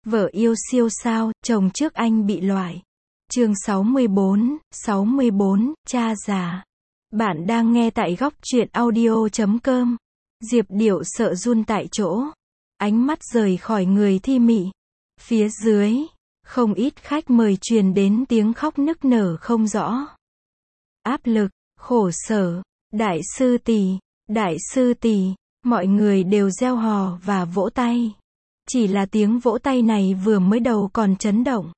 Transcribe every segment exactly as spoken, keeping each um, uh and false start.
Vợ yêu siêu sao, chồng trước anh bị loại. Chương sáu mươi bốn, sáu mươi bốn, cha già. Bạn đang nghe tại góc truyện audio chấm com. Diệp Điệu sợ run tại chỗ. Ánh mắt rời khỏi người Thi Mị. Phía dưới, không ít khách mời truyền đến tiếng khóc nức nở không rõ. Áp lực, khổ sở, đại sư tỷ, đại sư tỷ, mọi người đều reo hò và vỗ tay. Chỉ là tiếng vỗ tay này vừa mới đầu còn chấn động.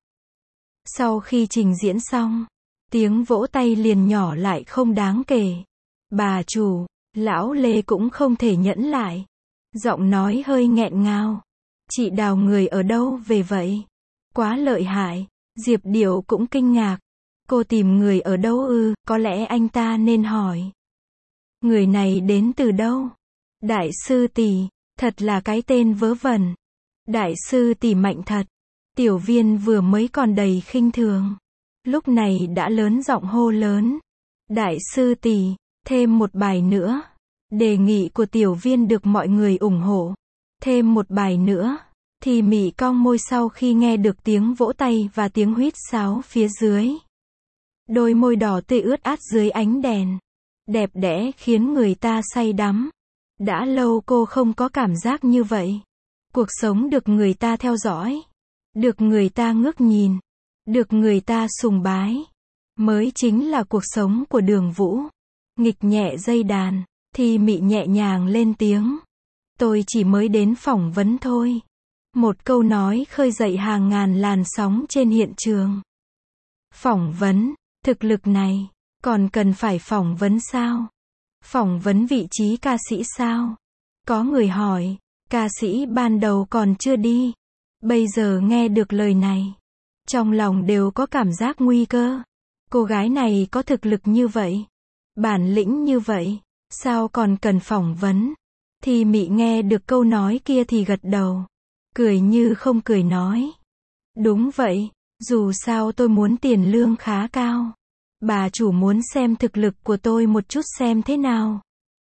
Sau khi trình diễn xong, tiếng vỗ tay liền nhỏ lại không đáng kể. Bà chủ, lão Lê cũng không thể nhẫn lại. Giọng nói hơi nghẹn ngào. Chị Đào người ở đâu về vậy? Quá lợi hại. Diệp Điệu cũng kinh ngạc. Cô tìm người ở đâu ư, có lẽ anh ta nên hỏi. Người này đến từ đâu? Đại sư tỷ, thật là cái tên vớ vẩn. Đại sư tỷ mạnh thật. Tiểu Viên vừa mới còn đầy khinh thường. Lúc này đã lớn giọng hô lớn. Đại sư tỷ, thêm một bài nữa. Đề nghị của Tiểu Viên được mọi người ủng hộ. Thêm một bài nữa. Thì Mị cong môi sau khi nghe được tiếng vỗ tay và tiếng huýt sáo phía dưới. Đôi môi đỏ tươi ướt át dưới ánh đèn. Đẹp đẽ khiến người ta say đắm. Đã lâu cô không có cảm giác như vậy. Cuộc sống được người ta theo dõi. Được người ta ngước nhìn. Được người ta sùng bái. Mới chính là cuộc sống của Đường Vũ. Nghịch nhẹ dây đàn. Thì Mị nhẹ nhàng lên tiếng. Tôi chỉ mới đến phỏng vấn thôi. Một câu nói khơi dậy hàng ngàn làn sóng trên hiện trường. Phỏng vấn, thực lực này, còn cần phải phỏng vấn sao? Phỏng vấn vị trí ca sĩ sao? Có người hỏi, ca sĩ ban đầu còn chưa đi. Bây giờ nghe được lời này. Trong lòng đều có cảm giác nguy cơ. Cô gái này có thực lực như vậy. Bản lĩnh như vậy. Sao còn cần phỏng vấn? Thì Mị nghe được câu nói kia thì gật đầu. Cười như không cười nói. Đúng vậy, dù sao tôi muốn tiền lương khá cao. Bà chủ muốn xem thực lực của tôi một chút xem thế nào.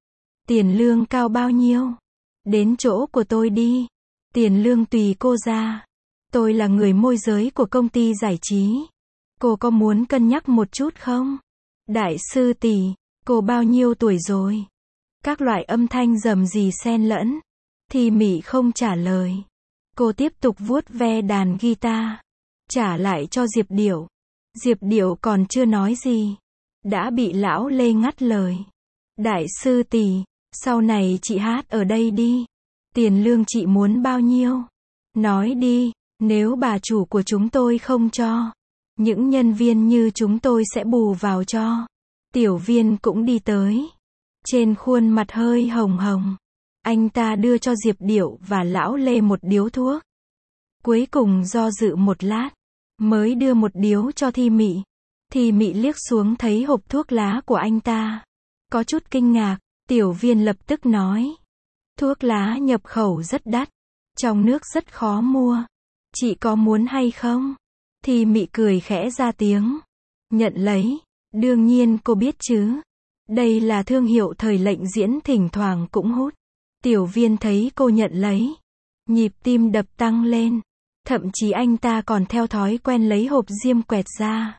Tiền lương cao bao nhiêu? Đến chỗ của tôi đi. Tiền lương tùy cô ra. Tôi là người môi giới của công ty giải trí. Cô có muốn cân nhắc một chút không? Đại sư tỷ, cô bao nhiêu tuổi rồi? Các loại âm thanh rầm rì xen lẫn. Thì Mị không trả lời. Cô tiếp tục vuốt ve đàn guitar. Trả lại cho Diệp Điệu. Diệp Điệu còn chưa nói gì. Đã bị lão Lê ngắt lời. Đại sư tỷ, sau này chị hát ở đây đi. Tiền lương chị muốn bao nhiêu? Nói đi, nếu bà chủ của chúng tôi không cho. Những nhân viên như chúng tôi sẽ bù vào cho. Tiểu Viên cũng đi tới. Trên khuôn mặt hơi hồng hồng. Anh ta đưa cho Diệp Điệu và lão Lê một điếu thuốc. Cuối cùng do dự một lát. Mới đưa một điếu cho Thi Mị. Thi Mị liếc xuống thấy hộp thuốc lá của anh ta. Có chút kinh ngạc. Tiểu Viên lập tức nói. Thuốc lá nhập khẩu rất đắt. Trong nước rất khó mua. Chị có muốn hay không? Thi Mị cười khẽ ra tiếng. Nhận lấy. Đương nhiên cô biết chứ. Đây là thương hiệu thời lệnh diễn thỉnh thoảng cũng hút. Tiểu Viên thấy cô nhận lấy. Nhịp tim đập tăng lên. Thậm chí anh ta còn theo thói quen lấy hộp diêm quẹt ra.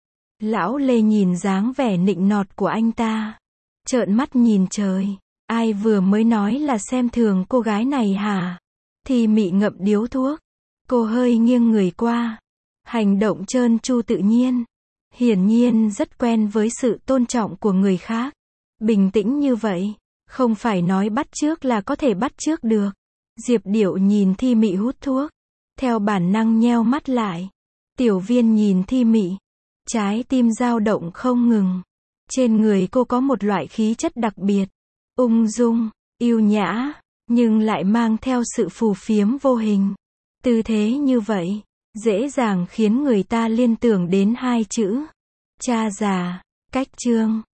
Lão Lê nhìn dáng vẻ nịnh nọt của anh ta. Trợn mắt nhìn trời. Ai vừa mới nói là xem thường cô gái này hả? Thì Mị ngậm điếu thuốc. Cô hơi nghiêng người qua. Hành động trơn tru tự nhiên. Hiển nhiên rất quen với sự tôn trọng của người khác. Bình tĩnh như vậy. Không phải nói bắt chước là có thể bắt chước được. Diệp Điệu nhìn Thi Mị hút thuốc. Theo bản năng nheo mắt lại. Tiểu Viên nhìn Thi Mị. Trái tim dao động không ngừng. Trên người cô có một loại khí chất đặc biệt. Ung dung, yêu nhã, nhưng lại mang theo sự phù phiếm vô hình. Tư thế như vậy, dễ dàng khiến người ta liên tưởng đến hai chữ. Cha già, cách chương.